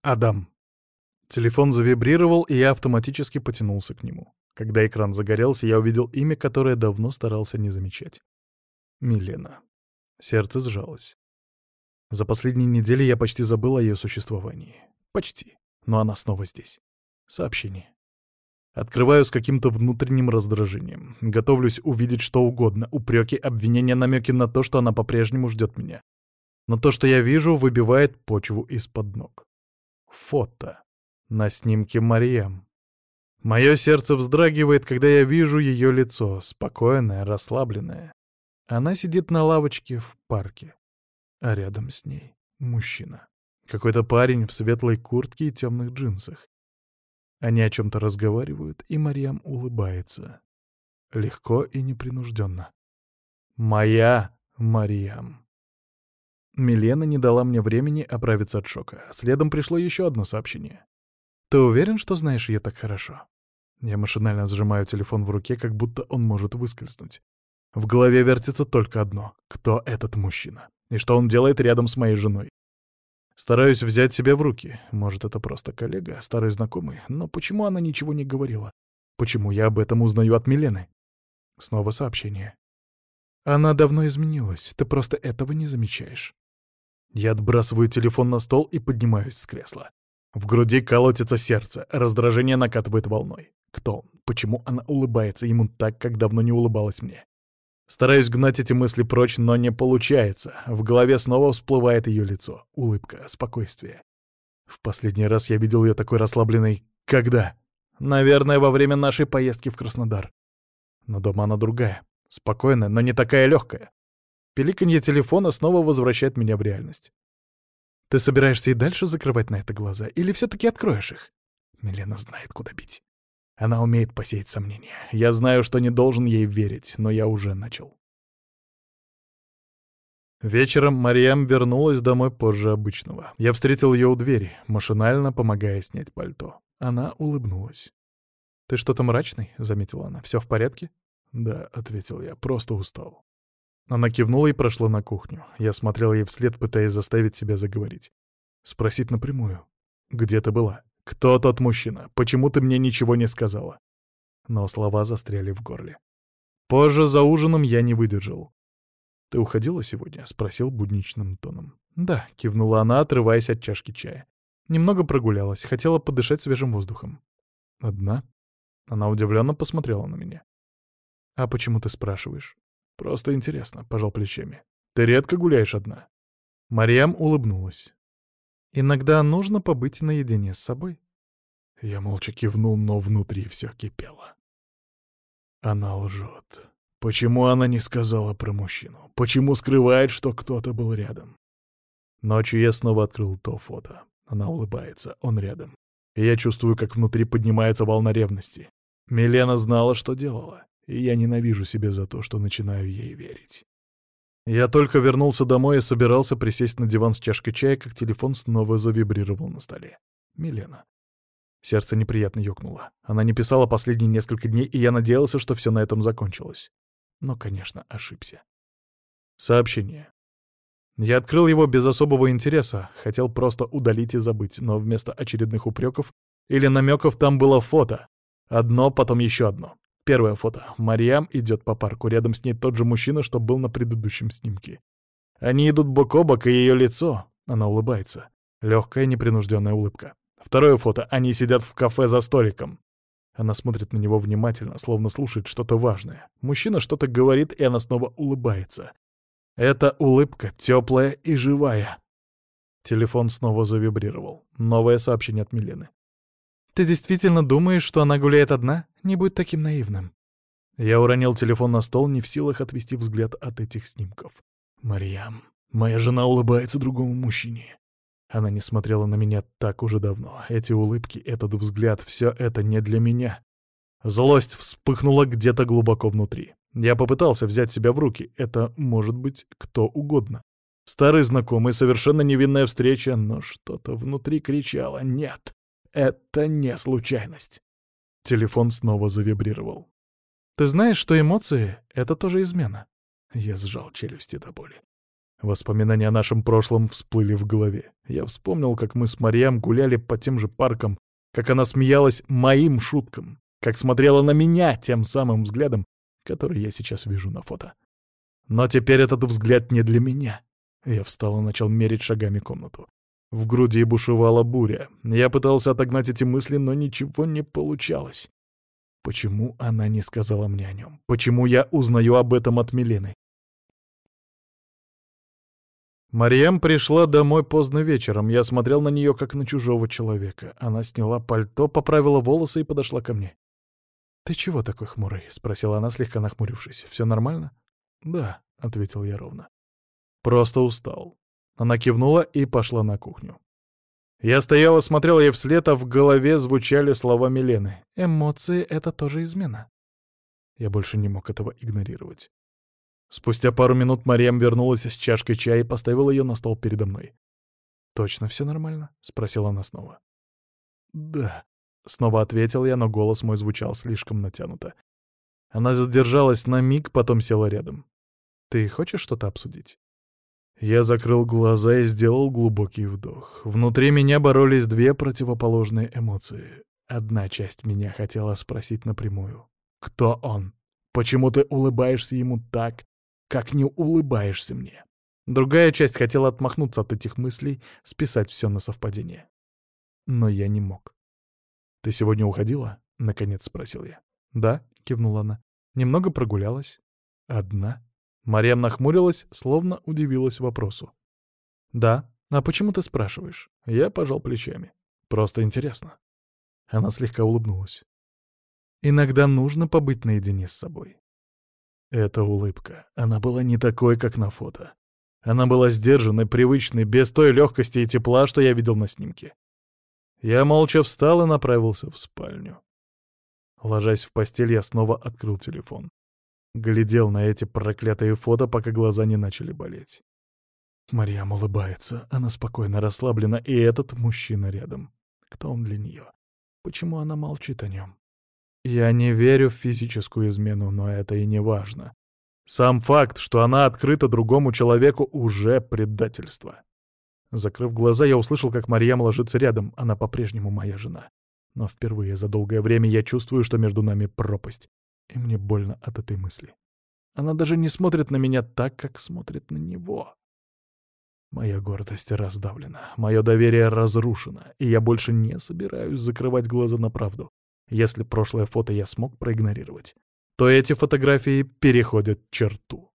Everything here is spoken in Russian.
Адам. Телефон завибрировал, и я автоматически потянулся к нему. Когда экран загорелся, я увидел имя, которое давно старался не замечать. Милена. Сердце сжалось. За последние недели я почти забыл о ее существовании. Почти. Но она снова здесь. Сообщение. Открываю с каким-то внутренним раздражением. Готовлюсь увидеть что угодно. Упреки, обвинения, намеки на то, что она по-прежнему ждет меня. Но то, что я вижу, выбивает почву из-под ног. Фото. На снимке Марьям. Мое сердце вздрагивает, когда я вижу ее лицо, спокойное, расслабленное. Она сидит на лавочке в парке, а рядом с ней мужчина. Какой-то парень в светлой куртке и темных джинсах. Они о чем-то разговаривают, и Марьям улыбается. Легко и непринужденно. Моя Марьям. Милена не дала мне времени оправиться от шока. Следом пришло еще одно сообщение. «Ты уверен, что знаешь ее так хорошо?» Я машинально сжимаю телефон в руке, как будто он может выскользнуть. В голове вертится только одно — кто этот мужчина? И что он делает рядом с моей женой? Стараюсь взять себя в руки. Может, это просто коллега, старый знакомый, но почему она ничего не говорила? Почему я об этом узнаю от Милены? Снова сообщение. Она давно изменилась, ты просто этого не замечаешь. Я отбрасываю телефон на стол и поднимаюсь с кресла. В груди колотится сердце, раздражение накатывает волной. Кто он? Почему она улыбается ему так, как давно не улыбалась мне? Стараюсь гнать эти мысли прочь, но не получается. В голове снова всплывает ее лицо. Улыбка, спокойствие. В последний раз я видел ее такой расслабленной. Когда? Наверное, во время нашей поездки в Краснодар. Но дома она другая. Спокойная, но не такая легкая. Пиликанье телефона снова возвращает меня в реальность. Ты собираешься и дальше закрывать на это глаза, или все-таки откроешь их? Милена знает, куда бить. Она умеет посеять сомнения. Я знаю, что не должен ей верить, но я уже начал. Вечером Марьям вернулась домой позже обычного. Я встретил ее у двери, машинально помогая снять пальто. Она улыбнулась. «Ты что-то мрачный?» — заметила она. «Все в порядке?» «Да», — ответил я, — «просто устал». Она кивнула и прошла на кухню. Я смотрел ей вслед, пытаясь заставить себя заговорить. Спросить напрямую. «Где ты была? Кто тот мужчина? Почему ты мне ничего не сказала?» Но слова застряли в горле. Позже за ужином я не выдержал. «Ты уходила сегодня?» — спросил будничным тоном. «Да», — кивнула она, отрываясь от чашки чая. «Немного прогулялась, хотела подышать свежим воздухом». «Одна?» Она удивленно посмотрела на меня. «А почему ты спрашиваешь?» «Просто интересно», — пожал плечами. «Ты редко гуляешь одна?» Марьям улыбнулась. «Иногда нужно побыть наедине с собой». Я молча кивнул, но внутри все кипело. Она лжет. Почему она не сказала про мужчину? Почему скрывает, что кто-то был рядом? Ночью я снова открыл то фото. Она улыбается, он рядом. И я чувствую, как внутри поднимается волна ревности. Милена знала, что делала, и я ненавижу себя за то, что начинаю ей верить. Я только вернулся домой и собирался присесть на диван с чашкой чая, как телефон снова завибрировал на столе. Милена. Сердце неприятно ёкнуло. Она не писала последние несколько дней, и я надеялся, что все на этом закончилось. Но, конечно, ошибся. Сообщение. Я открыл его без особого интереса, хотел просто удалить и забыть, но вместо очередных упреков или намеков там было фото. Одно, потом еще одно. Первое фото. Марьям идет по парку, рядом с ней тот же мужчина, что был на предыдущем снимке. Они идут бок о бок, и ее лицо, она улыбается. Легкая, непринужденная улыбка. Второе фото. Они сидят в кафе за столиком. Она смотрит на него внимательно, словно слушает что-то важное. Мужчина что-то говорит, и она снова улыбается. Эта улыбка теплая и живая. Телефон снова завибрировал. Новое сообщение от Милены. «Ты действительно думаешь, что она гуляет одна? Не будь таким наивным». Я уронил телефон на стол, не в силах отвести взгляд от этих снимков. «Марьям, моя жена улыбается другому мужчине». Она не смотрела на меня так уже давно. Эти улыбки, этот взгляд — все это не для меня. Злость вспыхнула где-то глубоко внутри. Я попытался взять себя в руки. Это может быть кто угодно. Старый знакомый, совершенно невинная встреча, но что-то внутри кричало: «Нет, это не случайность». Телефон снова завибрировал. «Ты знаешь, что эмоции — это тоже измена?» Я сжал челюсти до боли. Воспоминания о нашем прошлом всплыли в голове. Я вспомнил, как мы с Марьям гуляли по тем же паркам, как она смеялась моим шуткам, как смотрела на меня тем самым взглядом, который я сейчас вижу на фото. Но теперь этот взгляд не для меня. Я встал и начал мерить шагами комнату. В груди бушевала буря. Я пытался отогнать эти мысли, но ничего не получалось. Почему она не сказала мне о нем? Почему я узнаю об этом от Милены? Марьям пришла домой поздно вечером. Я смотрел на нее, как на чужого человека. Она сняла пальто, поправила волосы и подошла ко мне. «Ты чего такой хмурый?» — спросила она, слегка нахмурившись. «Все нормально?» «Да», — ответил я ровно. «Просто устал». Она кивнула и пошла на кухню. Я стоял и смотрел ей вслед, а в голове звучали слова Милены. «Эмоции — это тоже измена». Я больше не мог этого игнорировать. Спустя пару минут Марьям вернулась с чашкой чая и поставила ее на стол передо мной. «Точно все нормально?» — спросила она снова. «Да», — снова ответил я, но голос мой звучал слишком натянуто. Она задержалась на миг, потом села рядом. «Ты хочешь что-то обсудить?» Я закрыл глаза и сделал глубокий вдох. Внутри меня боролись две противоположные эмоции. Одна часть меня хотела спросить напрямую. «Кто он? Почему ты улыбаешься ему так, как не улыбаешься мне?» Другая часть хотела отмахнуться от этих мыслей, списать все на совпадение. Но я не мог. «Ты сегодня уходила?» — наконец спросил я. «Да», — кивнула она. «Немного прогулялась». «Одна?» Марьям нахмурилась, словно удивилась вопросу. «Да. А почему ты спрашиваешь?» Я пожал плечами. «Просто интересно». Она слегка улыбнулась. «Иногда нужно побыть наедине с собой». Эта улыбка, она была не такой, как на фото. Она была сдержанной, привычной, без той легкости и тепла, что я видел на снимке. Я молча встал и направился в спальню. Ложась в постель, я снова открыл телефон. Глядел на эти проклятые фото, пока глаза не начали болеть. Марьям улыбается, она спокойно расслаблена, и этот мужчина рядом. Кто он для нее? Почему она молчит о нем? Я не верю в физическую измену, но это и не важно. Сам факт, что она открыта другому человеку, уже предательство. Закрыв глаза, я услышал, как Марьям ложится рядом, она по-прежнему моя жена. Но впервые за долгое время я чувствую, что между нами пропасть. И мне больно от этой мысли. Она даже не смотрит на меня так, как смотрит на него. Моя гордость раздавлена, мое доверие разрушено, и я больше не собираюсь закрывать глаза на правду. Если прошлое фото я смог проигнорировать, то эти фотографии переходят черту.